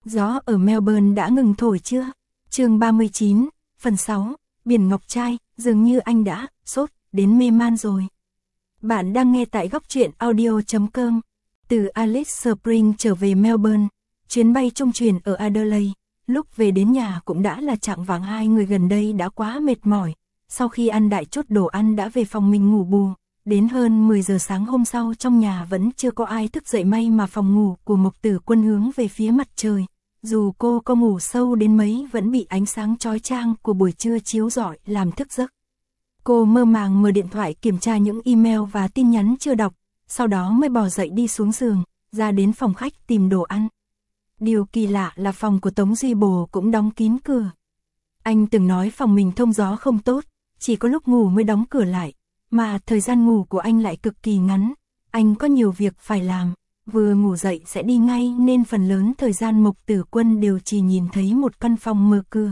Gió ở Melbourne đã ngừng thổi chưa? Chương 39, phần 6, Biển Ngọc Trai, dường như anh đã sốt đến mê man rồi. Bạn đang nghe tại góc truyện audio.com. Từ Alice Springs trở về Melbourne, chuyến bay trung chuyển ở Adelaide. Lúc về đến nhà cũng đã là chạng vạng, hai người gần đây đã quá mệt mỏi. Sau khi ăn đại chút đồ ăn đã về phòng mình ngủ bù. Đến hơn 10 giờ sáng hôm sau trong nhà vẫn chưa có ai thức dậy, may mà phòng ngủ của Mộc Tử Quân hướng về phía mặt trời. Dù cô có ngủ sâu đến mấy vẫn bị ánh sáng chói chang của buổi trưa chiếu rọi làm thức giấc. Cô mơ màng mở điện thoại kiểm tra những email và tin nhắn chưa đọc, sau đó mới bò dậy đi xuống giường, ra đến phòng khách tìm đồ ăn. Điều kỳ lạ là phòng của Tống Duy Bồ cũng đóng kín cửa. Anh từng nói phòng mình thông gió không tốt, chỉ có lúc ngủ mới đóng cửa lại, mà thời gian ngủ của anh lại cực kỳ ngắn. Anh có nhiều việc phải làm, vừa ngủ dậy sẽ đi ngay nên phần lớn thời gian Mộc Tử Quân đều chỉ nhìn thấy một căn phòng mở cửa.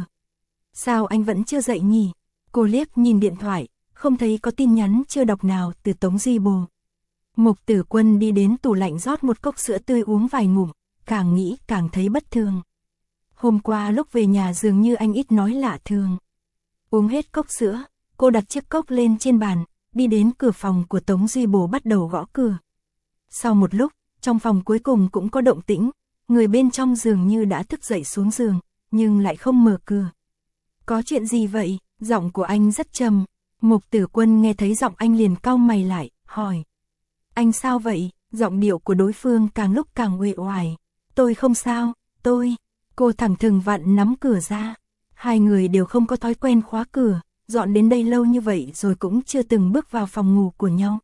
Sao anh vẫn chưa dậy nhỉ? Cô liếc nhìn điện thoại, không thấy có tin nhắn chưa đọc nào từ Tống Duy Bồ. Mộc Tử Quân đi đến tủ lạnh rót một cốc sữa tươi uống vài ngụm, càng nghĩ càng thấy bất thường. Hôm qua lúc về nhà dường như anh ít nói lạ thường. Uống hết cốc sữa, cô đặt chiếc cốc lên trên bàn, đi đến cửa phòng của Tống Duy Bồ bắt đầu gõ cửa. Sau một lúc, trong phòng cuối cùng cũng có động tĩnh, người bên trong dường như đã thức dậy xuống giường, nhưng lại không mở cửa. Có chuyện gì vậy? Giọng của anh rất trầm. Mộc Tử Quân nghe thấy giọng anh liền cau mày lại, hỏi. Anh sao vậy? Giọng điệu của đối phương càng lúc càng uể oải. Tôi không sao, tôi. Cô thẳng thừng vặn nắm cửa ra. Hai người đều không có thói quen khóa cửa, dọn đến đây lâu như vậy rồi cũng chưa từng bước vào phòng ngủ của nhau.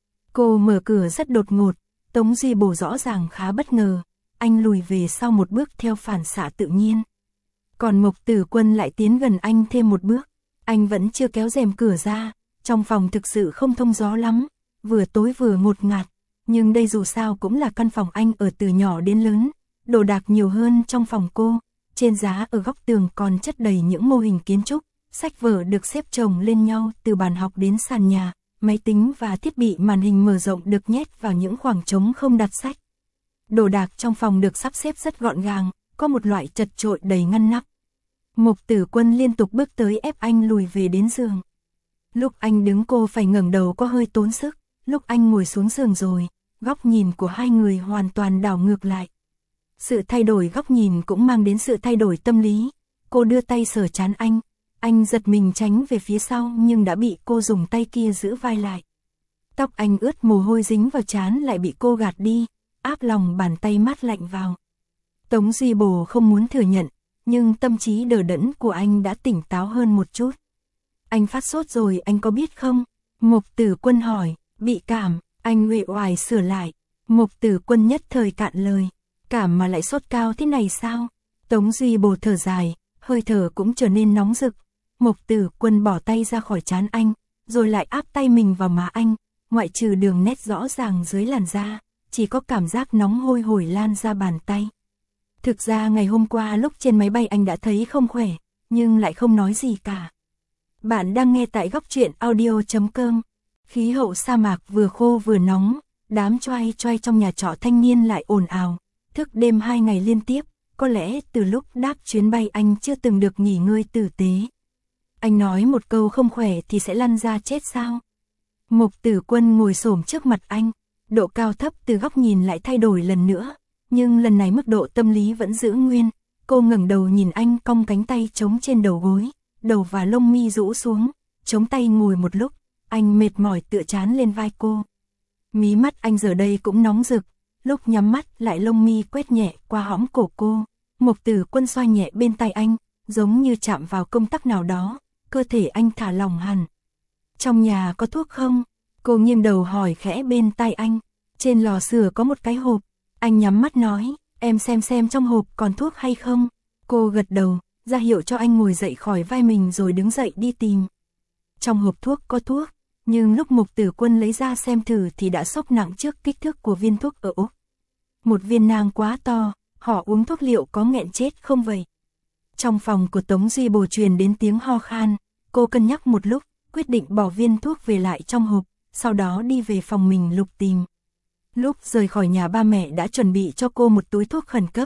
Cô mở cửa rất đột ngột, Tống Duy Bồ rõ ràng khá bất ngờ, anh lùi về sau một bước theo phản xạ tự nhiên. Còn Mộc Tử Quân lại tiến gần anh thêm một bước, anh vẫn chưa kéo rèm cửa ra, trong phòng thực sự không thông gió lắm, vừa tối vừa ngột ngạt, nhưng đây dù sao cũng là căn phòng anh ở từ nhỏ đến lớn, đồ đạc nhiều hơn trong phòng cô, trên giá ở góc tường còn chất đầy những mô hình kiến trúc, sách vở được xếp chồng lên nhau từ bàn học đến sàn nhà. Máy tính và thiết bị màn hình mở rộng được nhét vào những khoảng trống không đặt sách. Đồ đạc trong phòng được sắp xếp rất gọn gàng, có một loại chật chội đầy ngăn nắp. Mộc Tử Quân liên tục bước tới ép anh lùi về đến giường. Lúc anh đứng cô phải ngẩng đầu có hơi tốn sức, lúc anh ngồi xuống giường rồi, góc nhìn của hai người hoàn toàn đảo ngược lại. Sự thay đổi góc nhìn cũng mang đến sự thay đổi tâm lý. Cô đưa tay sờ trán anh giật mình tránh về phía sau nhưng đã bị cô dùng tay kia giữ vai lại. Tóc anh ướt mồ hôi dính vào trán lại bị cô gạt đi, áp lòng bàn tay mát lạnh vào. Tống Duy Bồ không muốn thừa nhận, nhưng tâm trí đờ đẫn của anh đã tỉnh táo hơn một chút. Anh phát sốt rồi anh có biết không? Mộc Tử Quân hỏi. Bị cảm, anh uể oải sửa lại. Mộc Tử Quân nhất thời cạn lời. Cảm mà lại sốt cao thế này sao? Tống Duy Bồ thở dài, hơi thở cũng trở nên nóng rực. Mộc Tử Quân bỏ tay ra khỏi trán anh, rồi lại áp tay mình vào má anh, ngoại trừ đường nét rõ ràng dưới làn da, chỉ có cảm giác nóng hôi hổi lan ra bàn tay. Thực ra ngày hôm qua lúc trên máy bay anh đã thấy không khỏe, nhưng lại không nói gì cả. Bạn đang nghe tại góc truyện audio.com. Khí hậu sa mạc vừa khô vừa nóng, đám choai choai trong nhà trọ thanh niên lại ồn ào, thức đêm 2 ngày liên tiếp, có lẽ từ lúc đáp chuyến bay anh chưa từng được nghỉ ngơi tử tế. Anh nói một câu không khỏe thì sẽ lăn ra chết sao? Mộc Tử Quân ngồi xổm trước mặt anh, độ cao thấp từ góc nhìn lại thay đổi lần nữa, nhưng lần này mức độ tâm lý vẫn giữ nguyên. Cô ngẩng đầu nhìn anh cong cánh tay chống trên đầu gối, đầu và lông mi rũ xuống, chống tay ngồi một lúc, anh mệt mỏi tựa trán lên vai cô. Mí mắt anh giờ đây cũng nóng rực, lúc nhắm mắt lại lông mi quét nhẹ qua hõm cổ cô. Mộc Tử Quân xoa nhẹ bên tay anh, giống như chạm vào công tắc nào đó. Cơ thể anh thả lỏng hẳn. Trong nhà có thuốc không? Cô nghiêng đầu hỏi khẽ bên tai anh. Trên lò sưởi có một cái hộp. Anh nhắm mắt nói, em xem trong hộp còn thuốc hay không? Cô gật đầu, ra hiệu cho anh ngồi dậy khỏi vai mình rồi đứng dậy đi tìm. Trong hộp thuốc có thuốc, nhưng lúc Mộc Tử Quân lấy ra xem thử thì đã sốc nặng trước kích thước của viên thuốc ở Úc. Một viên nang quá to, họ uống thuốc liệu có nghẹn chết không vậy? Trong phòng của Tống Duy Bồ truyền đến tiếng ho khan, cô cân nhắc một lúc, quyết định bỏ viên thuốc về lại trong hộp, sau đó đi về phòng mình lục tìm. Lúc rời khỏi nhà ba mẹ đã chuẩn bị cho cô một túi thuốc khẩn cấp,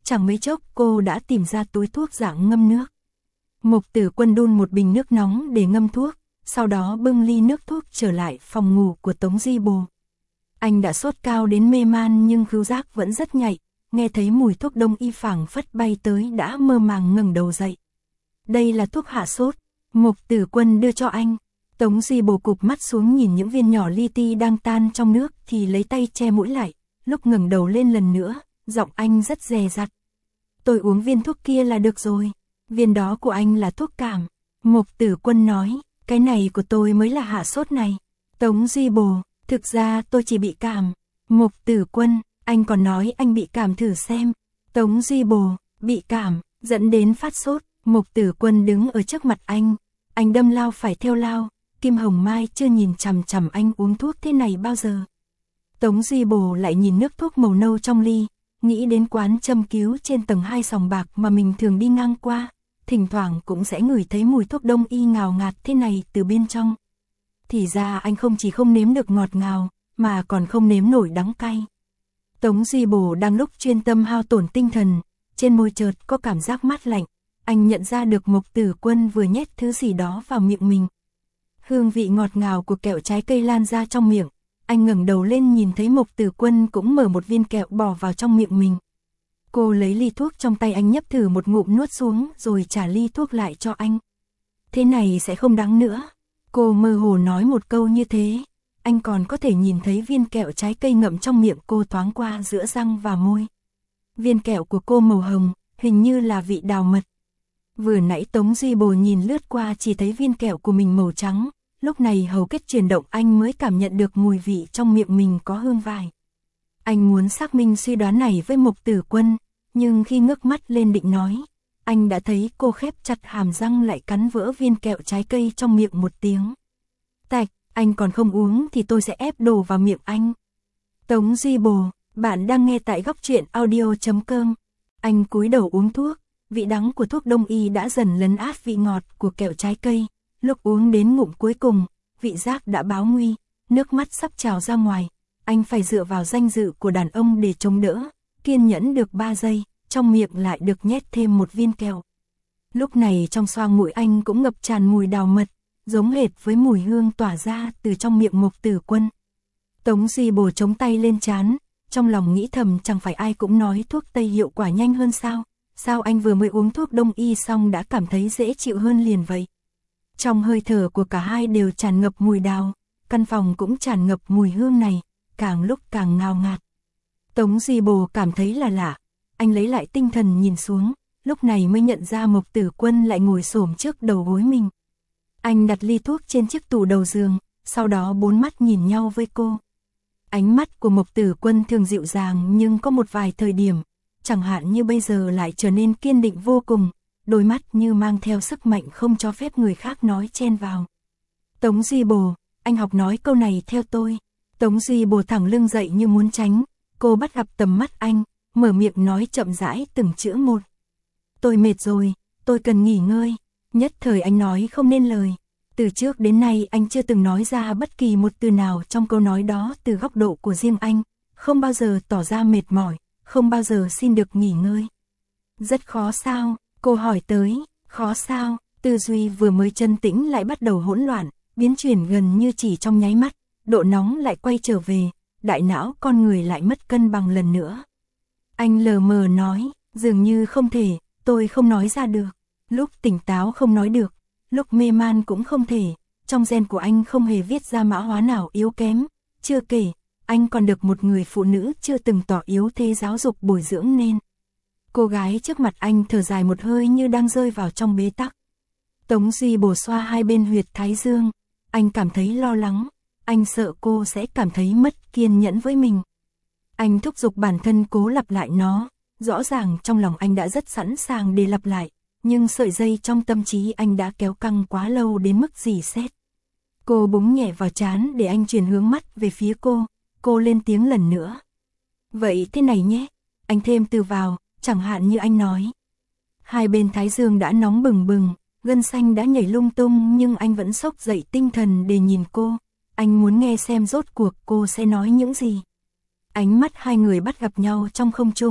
chẳng mấy chốc cô đã tìm ra túi thuốc dạng ngâm nước. Mục Tử Quân đun một bình nước nóng để ngâm thuốc, sau đó bưng ly nước thuốc trở lại phòng ngủ của Tống Di Bồ. Anh đã sốt cao đến mê man nhưng khứu giác vẫn rất nhạy, nghe thấy mùi thuốc đông y phảng phất bay tới đã mơ màng ngẩng đầu dậy. Đây là thuốc hạ sốt, Mục Tử Quân đưa cho anh. Tống Di Bồ cụp mắt xuống nhìn những viên nhỏ li ti đang tan trong nước thì lấy tay che mũi lại, lúc ngẩng đầu lên lần nữa, giọng anh rất dè dặt. Tôi uống viên thuốc kia là được rồi, viên đó của anh là thuốc cảm. Mục Tử Quân nói, cái này của tôi mới là hạ sốt này. Tống Di Bồ, thực ra tôi chỉ bị cảm. Mục Tử Quân, anh còn nói anh bị cảm thử xem. Tống Di Bồ, bị cảm, dẫn đến phát sốt. Mục Tử Quân đứng ở trước mặt anh đâm lao phải theo lao. Kim Hồng Mai chưa nhìn chằm chằm anh uống thuốc thế này bao giờ. Tống Di Bồ lại nhìn nước thuốc màu nâu trong ly, nghĩ đến quán châm cứu trên tầng 2 sòng bạc mà mình thường đi ngang qua, thỉnh thoảng cũng sẽ ngửi thấy mùi thuốc đông y ngào ngạt thế này từ bên trong. Thì ra anh không chỉ không nếm được ngọt ngào, mà còn không nếm nổi đắng cay. Tống Di Bồ đang lúc chuyên tâm hao tổn tinh thần, trên môi chợt có cảm giác mát lạnh, anh nhận ra được Mục Tử Quân vừa nhét thứ gì đó vào miệng mình. Hương vị ngọt ngào của kẹo trái cây lan ra trong miệng, anh ngẩng đầu lên nhìn thấy Mục Tử Quân cũng mở một viên kẹo bỏ vào trong miệng mình. Cô lấy ly thuốc trong tay anh nhấp thử một ngụm nuốt xuống rồi trả ly thuốc lại cho anh. Thế này sẽ không đắng nữa. Cô mơ hồ nói một câu như thế, anh còn có thể nhìn thấy viên kẹo trái cây ngậm trong miệng cô thoáng qua giữa răng và môi. Viên kẹo của cô màu hồng, hình như là vị đào mật. Vừa nãy Tống Di Bồ nhìn lướt qua chỉ thấy viên kẹo của mình màu trắng, lúc này hầu kết chuyển động anh mới cảm nhận được mùi vị trong miệng mình có hương vải. Anh muốn xác minh suy đoán này với Mục Tử Quân, nhưng khi ngước mắt lên định nói, anh đã thấy cô khép chặt hàm răng lại cắn vỡ viên kẹo trái cây trong miệng một tiếng. Tạch, anh còn không uống thì tôi sẽ ép đồ vào miệng anh. Tống Di Bồ, bạn đang nghe tại Góc Truyện Audio.com. Anh cúi đầu uống thuốc, vị đắng của thuốc đông y đã dần lấn át vị ngọt của kẹo trái cây. Lúc uống đến ngụm cuối cùng, vị giác đã báo nguy, nước mắt sắp trào ra ngoài. Anh phải dựa vào danh dự của đàn ông để chống đỡ, kiên nhẫn được 3 giây, trong miệng lại được nhét thêm một viên kẹo. Lúc này trong xoang mũi anh cũng ngập tràn mùi đào mật, giống hệt với mùi hương tỏa ra từ trong miệng Mục Tử Quân. Tống Di Bồ chống tay lên trán, trong lòng nghĩ thầm chẳng phải ai cũng nói thuốc tây hiệu quả nhanh hơn sao? Sao anh vừa mới uống thuốc đông y xong đã cảm thấy dễ chịu hơn liền vậy? Trong hơi thở của cả hai đều tràn ngập mùi đào, căn phòng cũng tràn ngập mùi hương này, càng lúc càng ngào ngạt. Tống Di Bồ cảm thấy là lạ, anh lấy lại tinh thần nhìn xuống, lúc này mới nhận ra Mục Tử Quân lại ngồi xổm trước đầu gối mình. Anh đặt ly thuốc trên chiếc tủ đầu giường, sau đó bốn mắt nhìn nhau với cô. Ánh mắt của Mục Tử Quân thường dịu dàng nhưng có một vài thời điểm, chẳng hạn như bây giờ lại trở nên kiên định vô cùng, đôi mắt như mang theo sức mạnh không cho phép người khác nói chen vào. Tống Di Bồ, anh học nói câu này theo tôi. Tống Di Bồ thẳng lưng dậy như muốn tránh, cô bắt gặp tầm mắt anh, mở miệng nói chậm rãi từng chữ một. Tôi mệt rồi, tôi cần nghỉ ngơi. Nhất thời anh nói không nên lời. Từ trước đến nay anh chưa từng nói ra bất kỳ một từ nào trong câu nói đó từ góc độ của riêng anh, không bao giờ tỏ ra mệt mỏi, không bao giờ xin được nghỉ ngơi. Rất khó sao? Cô hỏi tới, khó sao? Tư duy vừa mới chân tĩnh lại bắt đầu hỗn loạn, biến chuyển gần như chỉ trong nháy mắt, độ nóng lại quay trở về, đại não con người lại mất cân bằng lần nữa. Anh lờ mờ nói, dường như không thể, tôi không nói ra được. Lúc tỉnh táo không nói được, lúc mê man cũng không thể, trong gen của anh không hề viết ra mã hóa nào yếu kém, chưa kể, anh còn được một người phụ nữ chưa từng tỏ yếu thế giáo dục bồi dưỡng nên. Cô gái trước mặt anh thở dài một hơi như đang rơi vào trong bế tắc. Tống Di Bồ xoa hai bên huyệt thái dương, anh cảm thấy lo lắng, anh sợ cô sẽ cảm thấy mất kiên nhẫn với mình. Anh thúc giục bản thân cố lặp lại nó, rõ ràng trong lòng anh đã rất sẵn sàng để lặp lại, nhưng sợi dây trong tâm trí anh đã kéo căng quá lâu đến mức rỉ sét. Cô búng nhẹ vào trán để anh chuyển hướng mắt về phía cô lên tiếng lần nữa. Vậy thế này nhé, anh thêm từ vào, chẳng hạn như anh nói. Hai bên thái dương đã nóng bừng bừng, gân xanh đã nhảy lung tung nhưng anh vẫn xốc dậy tinh thần để nhìn cô. Anh muốn nghe xem rốt cuộc cô sẽ nói những gì. Ánh mắt hai người bắt gặp nhau trong không trung,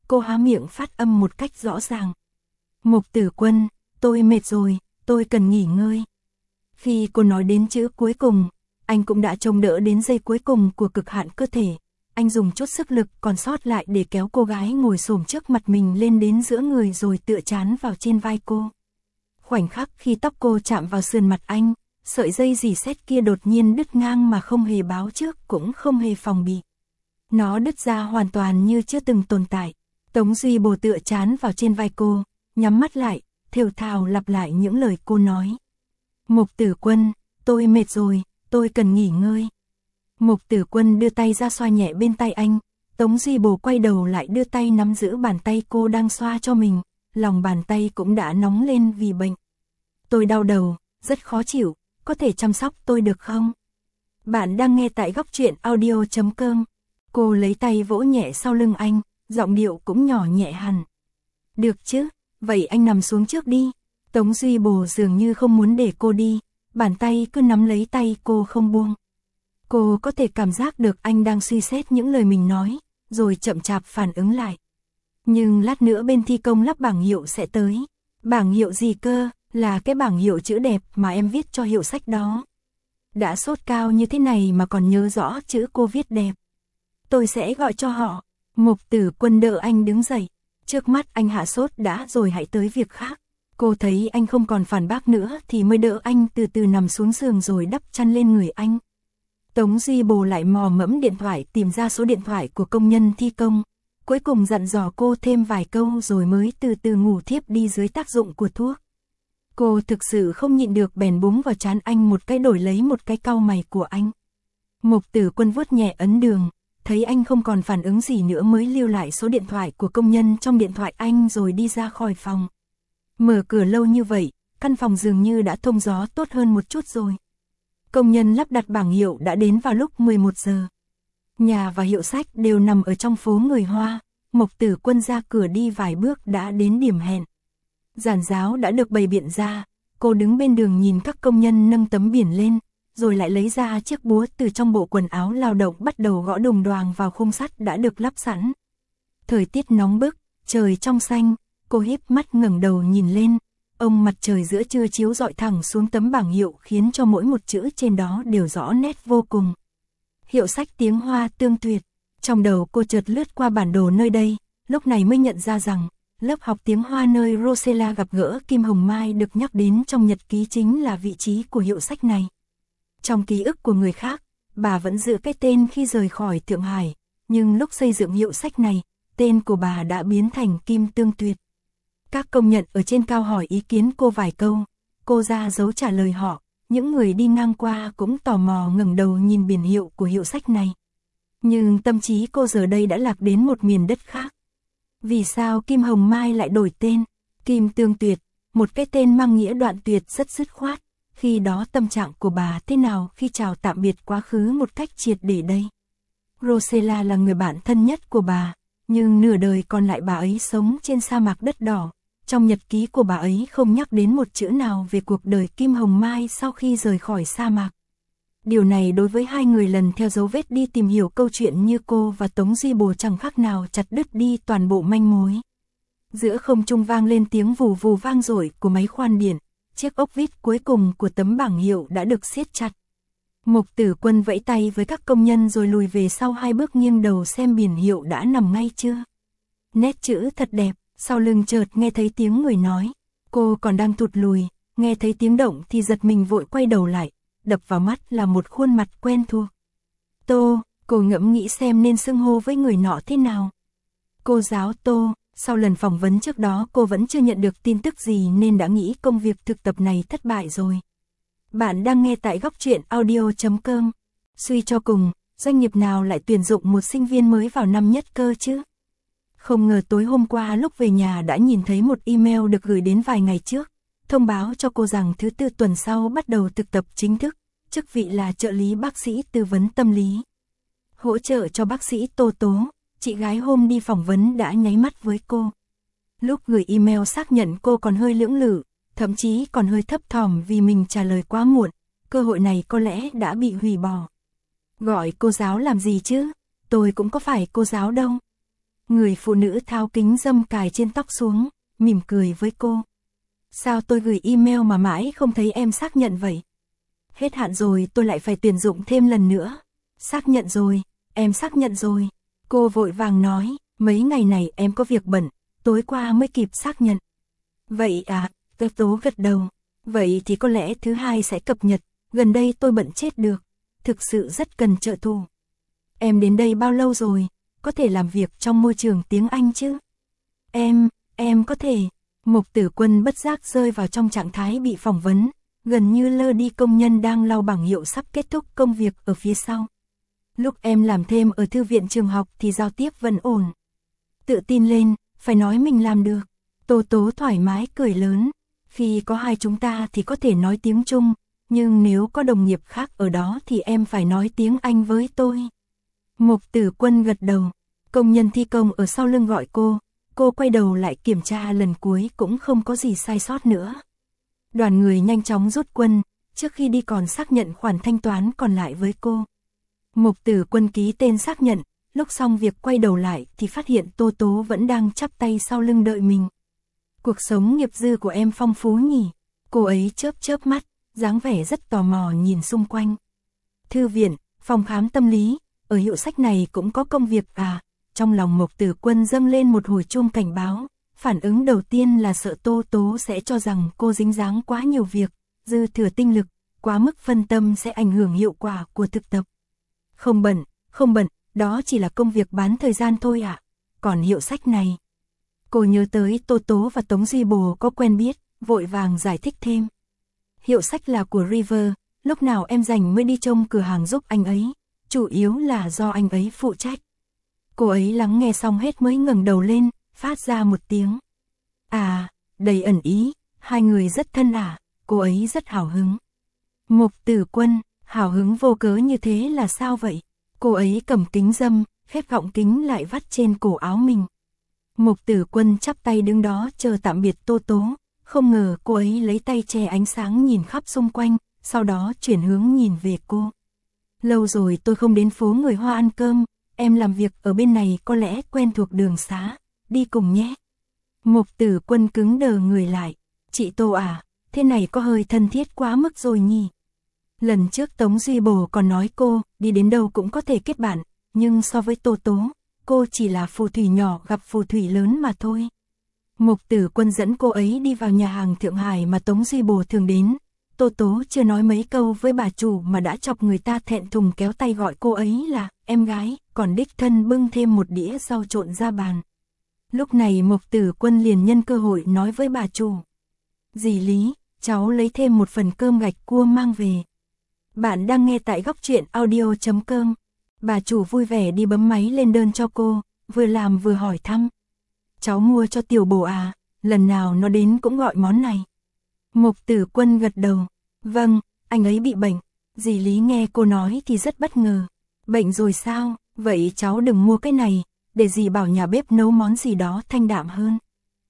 cô há miệng phát âm một cách rõ ràng. Mục Tử Quân, tôi mệt rồi, tôi cần nghỉ ngơi. Khi cô nói đến chữ cuối cùng, anh cũng đã trông đỡ đến giây cuối cùng của cực hạn cơ thể. Anh dùng chút sức lực còn sót lại để kéo cô gái ngồi xổm trước mặt mình lên đến giữa người rồi tựa trán vào trên vai cô. Khoảnh khắc khi tóc cô chạm vào sườn mặt anh, sợi dây rỉ sét kia đột nhiên đứt ngang mà không hề báo trước cũng không hề phòng bị. Nó đứt ra hoàn toàn như chưa từng tồn tại. Tống Duy Bồ tựa trán vào trên vai cô, nhắm mắt lại, thều thào lặp lại những lời cô nói. Mục Tử Quân, tôi mệt rồi, tôi cần nghỉ ngơi. Mục Tử Quân đưa tay ra xoa nhẹ bên tay anh, Tống Duy Bồ quay đầu lại đưa tay nắm giữ bàn tay cô đang xoa cho mình, lòng bàn tay cũng đã nóng lên vì bệnh. Tôi đau đầu, rất khó chịu, có thể chăm sóc tôi được không? Bạn đang nghe tại góc truyện audio.com. Cô lấy tay vỗ nhẹ sau lưng anh, giọng điệu cũng nhỏ nhẹ hẳn. Được chứ, vậy anh nằm xuống trước đi. Tống Duy Bồ dường như không muốn để cô đi, bàn tay cứ nắm lấy tay cô không buông. Cô có thể cảm giác được anh đang suy xét những lời mình nói, rồi chậm chạp phản ứng lại. Nhưng lát nữa bên thi công lắp bảng hiệu sẽ tới. Bảng hiệu gì cơ? Là cái bảng hiệu chữ đẹp mà em viết cho hiệu sách đó. Đã sốt cao như thế này mà còn nhớ rõ chữ cô viết đẹp. Tôi sẽ gọi cho họ. Mục Tử Quân đỡ anh đứng dậy. Trước mắt anh hạ sốt đã rồi, hãy tới việc khác. Cô thấy anh không còn phản bác nữa thì mới đỡ anh từ từ nằm xuống giường rồi đắp chăn lên người anh. Tống Duy Bồ lại mò mẫm điện thoại tìm ra số điện thoại của công nhân thi công. Cuối cùng dặn dò cô thêm vài câu rồi mới từ từ ngủ thiếp đi dưới tác dụng của thuốc. Cô thực sự không nhịn được bèn búng vào trán anh một cái đổi lấy một cái cau mày của anh. Mục Tử Quân vuốt nhẹ ấn đường, thấy anh không còn phản ứng gì nữa mới lưu lại số điện thoại của công nhân trong điện thoại anh rồi đi ra khỏi phòng. Mở cửa lâu như vậy, căn phòng dường như đã thông gió tốt hơn một chút rồi. Công nhân lắp đặt bảng hiệu đã đến vào lúc 11 giờ. Nhà và hiệu sách đều nằm ở trong phố người Hoa. Mục Tử Quân ra cửa đi vài bước đã đến điểm hẹn. Giản giáo đã được bày biện ra, cô đứng bên đường nhìn các công nhân nâng tấm biển lên, rồi lại lấy ra chiếc búa từ trong bộ quần áo lao động bắt đầu gõ đùng đoàng vào khung sắt đã được lắp sẵn. Thời tiết nóng bức, trời trong xanh, cô híp mắt ngẩng đầu nhìn lên, ông mặt trời giữa trưa chiếu rọi thẳng xuống tấm bảng hiệu khiến cho mỗi một chữ trên đó đều rõ nét vô cùng. Hiệu sách tiếng Hoa Tương Tuyệt, trong đầu cô chợt lướt qua bản đồ nơi đây, lúc này mới nhận ra rằng lớp học tiếng Hoa nơi Rosella gặp gỡ Kim Hồng Mai được nhắc đến trong nhật ký chính là vị trí của hiệu sách này. Trong ký ức của người khác, bà vẫn giữ cái tên khi rời khỏi Thượng Hải, nhưng lúc xây dựng hiệu sách này, tên của bà đã biến thành Kim Tương Tuyệt. Các công nhân ở trên cao hỏi ý kiến cô vài câu, cô ra dấu trả lời họ, những người đi ngang qua cũng tò mò ngẩng đầu nhìn biển hiệu của hiệu sách này. Nhưng tâm trí cô giờ đây đã lạc đến một miền đất khác. Vì sao Kim Hồng Mai lại đổi tên? Kim Tương Tuyệt, một cái tên mang nghĩa đoạn tuyệt rất dứt khoát. Khi đó tâm trạng của bà thế nào khi chào tạm biệt quá khứ một cách triệt để đây? Rosella là người bạn thân nhất của bà, nhưng nửa đời còn lại bà ấy sống trên sa mạc đất đỏ. Trong nhật ký của bà ấy không nhắc đến một chữ nào về cuộc đời Kim Hồng Mai sau khi rời khỏi sa mạc. Điều này đối với hai người lần theo dấu vết đi tìm hiểu câu chuyện như cô và Tống Duy Bồ chẳng khác nào chặt đứt đi toàn bộ manh mối. Giữa không trung vang lên tiếng vù vù vang dội của máy khoan điện, chiếc ốc vít cuối cùng của tấm bảng hiệu đã được siết chặt. Mục Tử Quân vẫy tay với các công nhân rồi lùi về sau 2 bước nghiêng đầu xem biển hiệu đã nằm ngay chưa. Nét chữ thật đẹp, sau lưng chợt nghe thấy tiếng người nói. Cô còn đang thụt lùi, nghe thấy tiếng động thì giật mình vội quay đầu lại, đập vào mắt là một khuôn mặt quen thuộc. Tô, cô ngẫm nghĩ xem nên xưng hô với người nọ thế nào. Cô giáo Tô, sau lần phỏng vấn trước đó cô vẫn chưa nhận được tin tức gì nên đã nghĩ công việc thực tập này thất bại rồi. Bạn đang nghe tại góc truyện audio.com. Suy cho cùng, doanh nghiệp nào lại tuyển dụng một sinh viên mới vào năm nhất cơ chứ? Không ngờ tối hôm qua lúc về nhà đã nhìn thấy một email được gửi đến vài ngày trước, thông báo cho cô rằng thứ Tư tuần sau bắt đầu thực tập chính thức, chức vị là trợ lý bác sĩ tư vấn tâm lý. Hỗ trợ cho bác sĩ Tô Tố, chị gái hôm đi phỏng vấn đã nháy mắt với cô. Lúc gửi email xác nhận cô còn hơi lưỡng lự, thậm chí còn hơi thấp thỏm vì mình trả lời quá muộn, cơ hội này có lẽ đã bị hủy bỏ. Gọi cô giáo làm gì chứ, tôi cũng có phải cô giáo đâu. Người phụ nữ tháo kính râm cài trên tóc xuống, mỉm cười với cô. Sao tôi gửi email mà mãi không thấy em xác nhận vậy? Hết hạn rồi tôi lại phải tuyển dụng thêm lần nữa. Xác nhận rồi, em xác nhận rồi. Cô vội vàng nói, mấy ngày này em có việc bận, tối qua mới kịp xác nhận. Vậy à, Tố gật đầu. Vậy thì có lẽ thứ hai sẽ cập nhật, gần đây tôi bận chết được. Thực sự rất cần trợ thủ. Em đến đây bao lâu rồi, có thể làm việc trong môi trường tiếng Anh chứ? Em có thể. Mục Tử Quân bất giác rơi vào trong trạng thái bị phỏng vấn, gần như lơ đi công nhân đang lau bảng hiệu sắp kết thúc công việc ở phía sau. Lúc em làm thêm ở thư viện trường học thì giao tiếp vẫn ổn. Tự tin lên, phải nói mình làm được. Tố thoải mái cười lớn. Khi có hai chúng ta thì có thể nói tiếng Trung, nhưng nếu có đồng nghiệp khác ở đó thì em phải nói tiếng Anh với tôi. Mục Tử Quân gật đầu. Công nhân thi công ở sau lưng gọi cô quay đầu lại kiểm tra lần cuối cũng không có gì sai sót nữa. Đoàn người nhanh chóng rút quân, trước khi đi còn xác nhận khoản thanh toán còn lại với cô. Mục Tử Quân ký tên xác nhận, lúc xong việc quay đầu lại thì phát hiện Tố vẫn đang chắp tay sau lưng đợi mình. Cuộc sống nghiệp dư của em phong phú nhỉ? Cô ấy chớp mắt, dáng vẻ rất tò mò nhìn xung quanh. Thư viện, phòng khám tâm lý, ở hiệu sách này cũng có công việc à? Trong lòng Mục Tử Quân dâng lên một hồi chuông cảnh báo, phản ứng đầu tiên là sợ Tố sẽ cho rằng cô dính dáng quá nhiều việc, dư thừa tinh lực, quá mức phân tâm sẽ ảnh hưởng hiệu quả của thực tập. Không bận, đó chỉ là công việc bán thời gian thôi ạ. Còn hiệu sách này. Cô nhớ tới Tố và Tống Duy Bồ có quen biết, vội vàng giải thích thêm. Hiệu sách là của River, lúc nào em rảnh mới đi trông cửa hàng giúp anh ấy, chủ yếu là do anh ấy phụ trách. Cô ấy lắng nghe xong hết mới ngẩng đầu lên, phát ra một tiếng. À, đầy ẩn ý, hai người rất thân à, cô ấy rất hào hứng. Mục Tử Quân, hào hứng vô cớ như thế là sao vậy? Cô ấy cầm kính râm, khép gọng kính lại vắt trên cổ áo mình. Mục Tử Quân chắp tay đứng đó chờ tạm biệt Tố, không ngờ cô ấy lấy tay che ánh sáng nhìn khắp xung quanh, sau đó chuyển hướng nhìn về cô. Lâu rồi tôi không đến phố người Hoa ăn cơm, em làm việc ở bên này có lẽ quen thuộc đường xá, đi cùng nhé. Mục Tử Quân cứng đờ người lại, chị Tô à, thế này có hơi thân thiết quá mức rồi nhỉ. Lần trước Tống Duy Bồ còn nói cô, đi đến đâu cũng có thể kết bạn, nhưng so với Tố, cô chỉ là phù thủy nhỏ gặp phù thủy lớn mà thôi. Mục Tử Quân dẫn cô ấy đi vào nhà hàng Thượng Hải mà Tống Duy Bồ thường đến. Tố chưa nói mấy câu với bà chủ mà đã chọc người ta thẹn thùng kéo tay gọi cô ấy là em gái, còn đích thân bưng thêm một đĩa rau trộn ra bàn. Lúc này Mục Tử Quân liền nhân cơ hội nói với bà chủ. Dì Lý, cháu lấy thêm một phần cơm gạch cua mang về. Bạn đang nghe tại góc truyện audio.com. Bà chủ vui vẻ đi bấm máy lên đơn cho cô, vừa làm vừa hỏi thăm. Cháu mua cho Tiểu Bồ à, lần nào nó đến cũng gọi món này. Mục Tử Quân gật đầu. Vâng, anh ấy bị bệnh. Dì Lý nghe cô nói thì rất bất ngờ. Bệnh rồi sao, vậy cháu đừng mua cái này, để dì bảo nhà bếp nấu món gì đó thanh đạm hơn.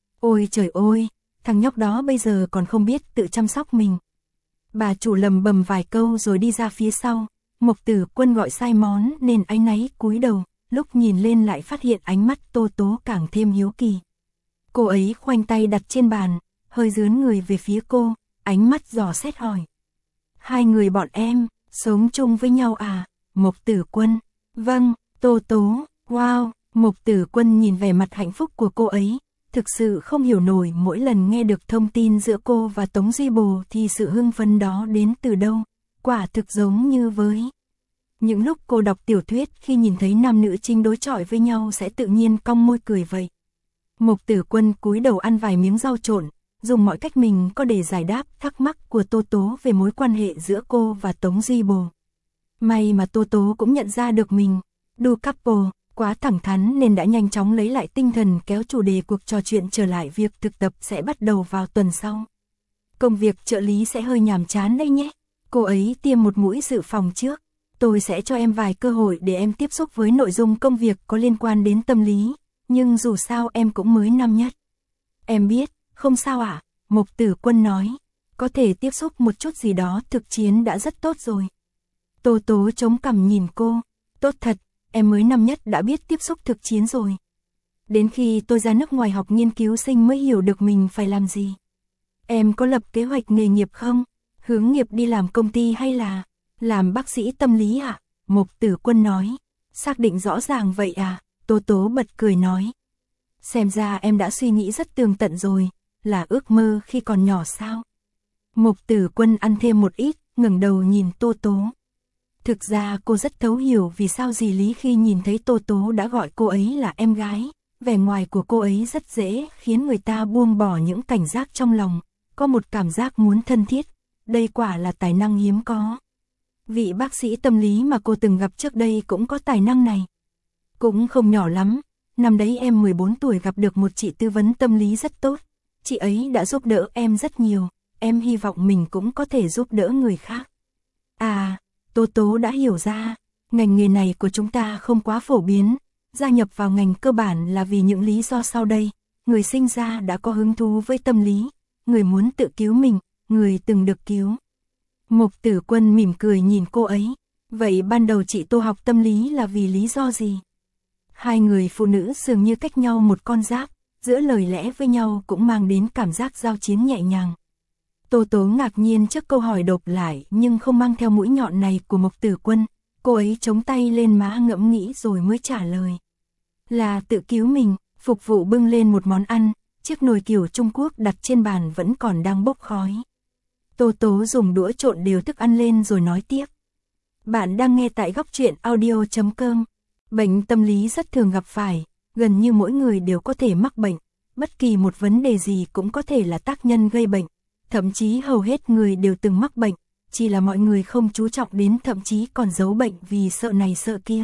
Ôi trời ơi, thằng nhóc đó bây giờ còn không biết tự chăm sóc mình. Bà chủ lầm bầm vài câu rồi đi ra phía sau. Mục Tử Quân gọi sai món nên áy náy cúi đầu, lúc nhìn lên lại phát hiện ánh mắt Tố càng thêm hiếu kỳ. Cô ấy khoanh tay đặt trên bàn, hơi dướn người về phía cô, ánh mắt dò xét hỏi. Hai người bọn em, sống chung với nhau à? Mục Tử Quân. Vâng, Tố, wow. Mục Tử Quân nhìn vẻ mặt hạnh phúc của cô ấy, thực sự không hiểu nổi mỗi lần nghe được thông tin giữa cô và Tống Duy Bồ thì sự hưng phấn đó đến từ đâu, quả thực giống như với những lúc cô đọc tiểu thuyết khi nhìn thấy nam nữ chính đối chọi với nhau sẽ tự nhiên cong môi cười vậy. Mục Tử Quân cúi đầu ăn vài miếng rau trộn, dùng mọi cách mình có để giải đáp thắc mắc của Tố về mối quan hệ giữa cô và Tống Duy Bồ. May mà Tố cũng nhận ra được mình, du couple, quá thẳng thắn nên đã nhanh chóng lấy lại tinh thần kéo chủ đề cuộc trò chuyện trở lại việc thực tập sẽ bắt đầu vào tuần sau. Công việc trợ lý sẽ hơi nhàm chán đây nhé. Cô ấy tiêm một mũi dự phòng trước. Tôi sẽ cho em vài cơ hội để em tiếp xúc với nội dung công việc có liên quan đến tâm lý, nhưng dù sao em cũng mới năm nhất. Em biết, không sao ạ, Mục Tử Quân nói, có thể tiếp xúc một chút gì đó thực chiến đã rất tốt rồi. Tố chống cằm nhìn cô, tốt thật, em mới năm nhất đã biết tiếp xúc thực chiến rồi. Đến khi tôi ra nước ngoài học nghiên cứu sinh mới hiểu được mình phải làm gì. Em có lập kế hoạch nghề nghiệp không? Hướng nghiệp đi làm công ty hay là làm bác sĩ tâm lý ạ? Mục Tử Quân nói. Xác định rõ ràng vậy à? Tô Tố bật cười nói. Xem ra em đã suy nghĩ rất tường tận rồi, là ước mơ khi còn nhỏ sao? Mục Tử Quân ăn thêm một ít, ngẩng đầu nhìn Tô Tố. Thực ra cô rất thấu hiểu vì sao dì Lý khi nhìn thấy Tô Tố đã gọi cô ấy là em gái. Vẻ ngoài của cô ấy rất dễ khiến người ta buông bỏ những cảnh giác trong lòng, có một cảm giác muốn thân thiết. Đây quả là tài năng hiếm có. Vị bác sĩ tâm lý mà cô từng gặp trước đây cũng có tài năng này. Cũng không nhỏ lắm, năm đấy em 14 tuổi gặp được một chị tư vấn tâm lý rất tốt. Chị ấy đã giúp đỡ em rất nhiều, em hy vọng mình cũng có thể giúp đỡ người khác. À, Tô Tố đã hiểu ra, ngành nghề này của chúng ta không quá phổ biến, gia nhập vào ngành cơ bản là vì những lý do sau đây. Người sinh ra đã có hứng thú với tâm lý, người muốn tự cứu mình, người từng được cứu. Mục Tử Quân mỉm cười nhìn cô ấy. Vậy ban đầu chị Tô học tâm lý là vì lý do gì? Hai người phụ nữ dường như cách nhau một con giáp, giữa lời lẽ với nhau cũng mang đến cảm giác giao chiến nhẹ nhàng. Tô Tố ngạc nhiên trước câu hỏi đột lại nhưng không mang theo mũi nhọn này của Mục Tử Quân. Cô ấy chống tay lên má ngẫm nghĩ rồi mới trả lời. Là tự cứu mình. Phục vụ bưng lên một món ăn, chiếc nồi kiểu Trung Quốc đặt trên bàn vẫn còn đang bốc khói. Tô Tố dùng đũa trộn đều thức ăn lên rồi nói tiếp. Bạn đang nghe tại Góc Truyện Audio.com. Bệnh tâm lý rất thường gặp phải, gần như mỗi người đều có thể mắc bệnh, bất kỳ một vấn đề gì cũng có thể là tác nhân gây bệnh, thậm chí hầu hết người đều từng mắc bệnh, chỉ là mọi người không chú trọng đến, thậm chí còn giấu bệnh vì sợ này sợ kia.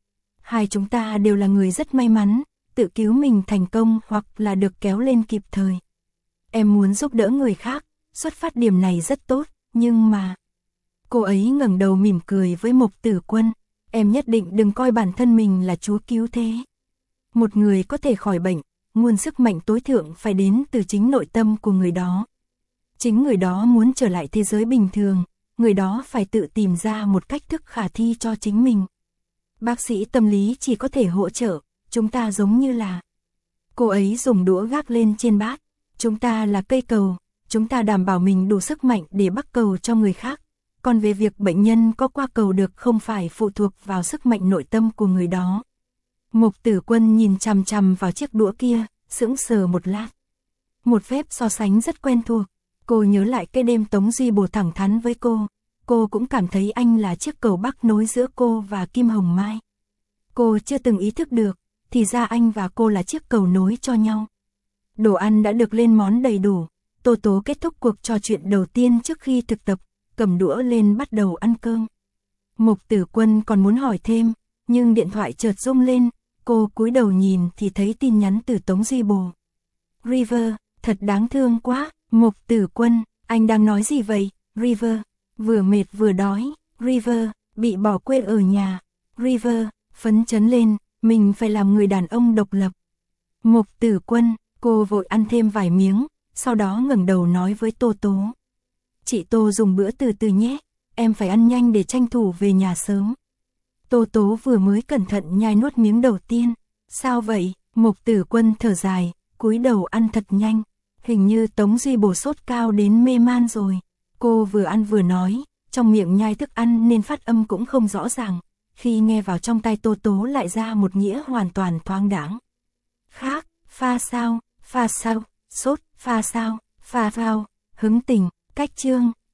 Hai chúng ta đều là người rất may mắn, tự cứu mình thành công hoặc là được kéo lên kịp thời. Em muốn giúp đỡ người khác, xuất phát điểm này rất tốt, nhưng mà... Cô ấy ngẩng đầu mỉm cười với Mục Tử Quân. Em nhất định đừng coi bản thân mình là chúa cứu thế. Một người có thể khỏi bệnh, nguồn sức mạnh tối thượng phải đến từ chính nội tâm của người đó. Chính người đó muốn trở lại thế giới bình thường, người đó phải tự tìm ra một cách thức khả thi cho chính mình. Bác sĩ tâm lý chỉ có thể hỗ trợ, chúng ta giống như là... Cô ấy dùng đũa gác lên trên bát. Chúng ta là cây cầu, chúng ta đảm bảo mình đủ sức mạnh để bắt cầu cho người khác. Còn về việc bệnh nhân có qua cầu được không phải phụ thuộc vào sức mạnh nội tâm của người đó. Mục Tử Quân nhìn chằm chằm vào chiếc đũa kia, sững sờ một lát. Một phép so sánh rất quen thuộc. Cô nhớ lại cái đêm Tống Duy Bồ thẳng thắn với cô. Cô cũng cảm thấy anh là chiếc cầu bắc nối giữa cô và Kim Hồng Mai. Cô chưa từng ý thức được, thì ra anh và cô là chiếc cầu nối cho nhau. Đồ ăn đã được lên món đầy đủ. Tô Tố kết thúc cuộc trò chuyện đầu tiên trước khi thực tập, cầm đũa lên bắt đầu ăn cơm. Mục Tử Quân còn muốn hỏi thêm, nhưng điện thoại chợt rung lên, cô cúi đầu nhìn thì thấy tin nhắn từ Tống Duy Bồ. River, thật đáng thương quá. Mục Tử Quân, anh đang nói gì vậy? River, vừa mệt vừa đói. River, bị bỏ quê ở nhà. River, phấn chấn lên, mình phải làm người đàn ông độc lập. Mục Tử Quân, cô vội ăn thêm vài miếng, sau đó ngẩng đầu nói với Tô Tố. Chị Tô dùng bữa từ từ nhé, em phải ăn nhanh để tranh thủ về nhà sớm. Tô Tố vừa mới cẩn thận nhai nuốt miếng đầu tiên. Sao vậy? Mục Tử Quân thở dài, cúi đầu ăn thật nhanh. Hình như Tống Duy Bồ sốt cao đến mê man rồi. Cô vừa ăn vừa nói, trong miệng nhai thức ăn nên phát âm cũng không rõ ràng. Khi nghe vào trong tai Tô Tố lại ra một nghĩa hoàn toàn thoáng đãng. Khác, pha sao, sốt, pha sao, hứng tình, cách chương.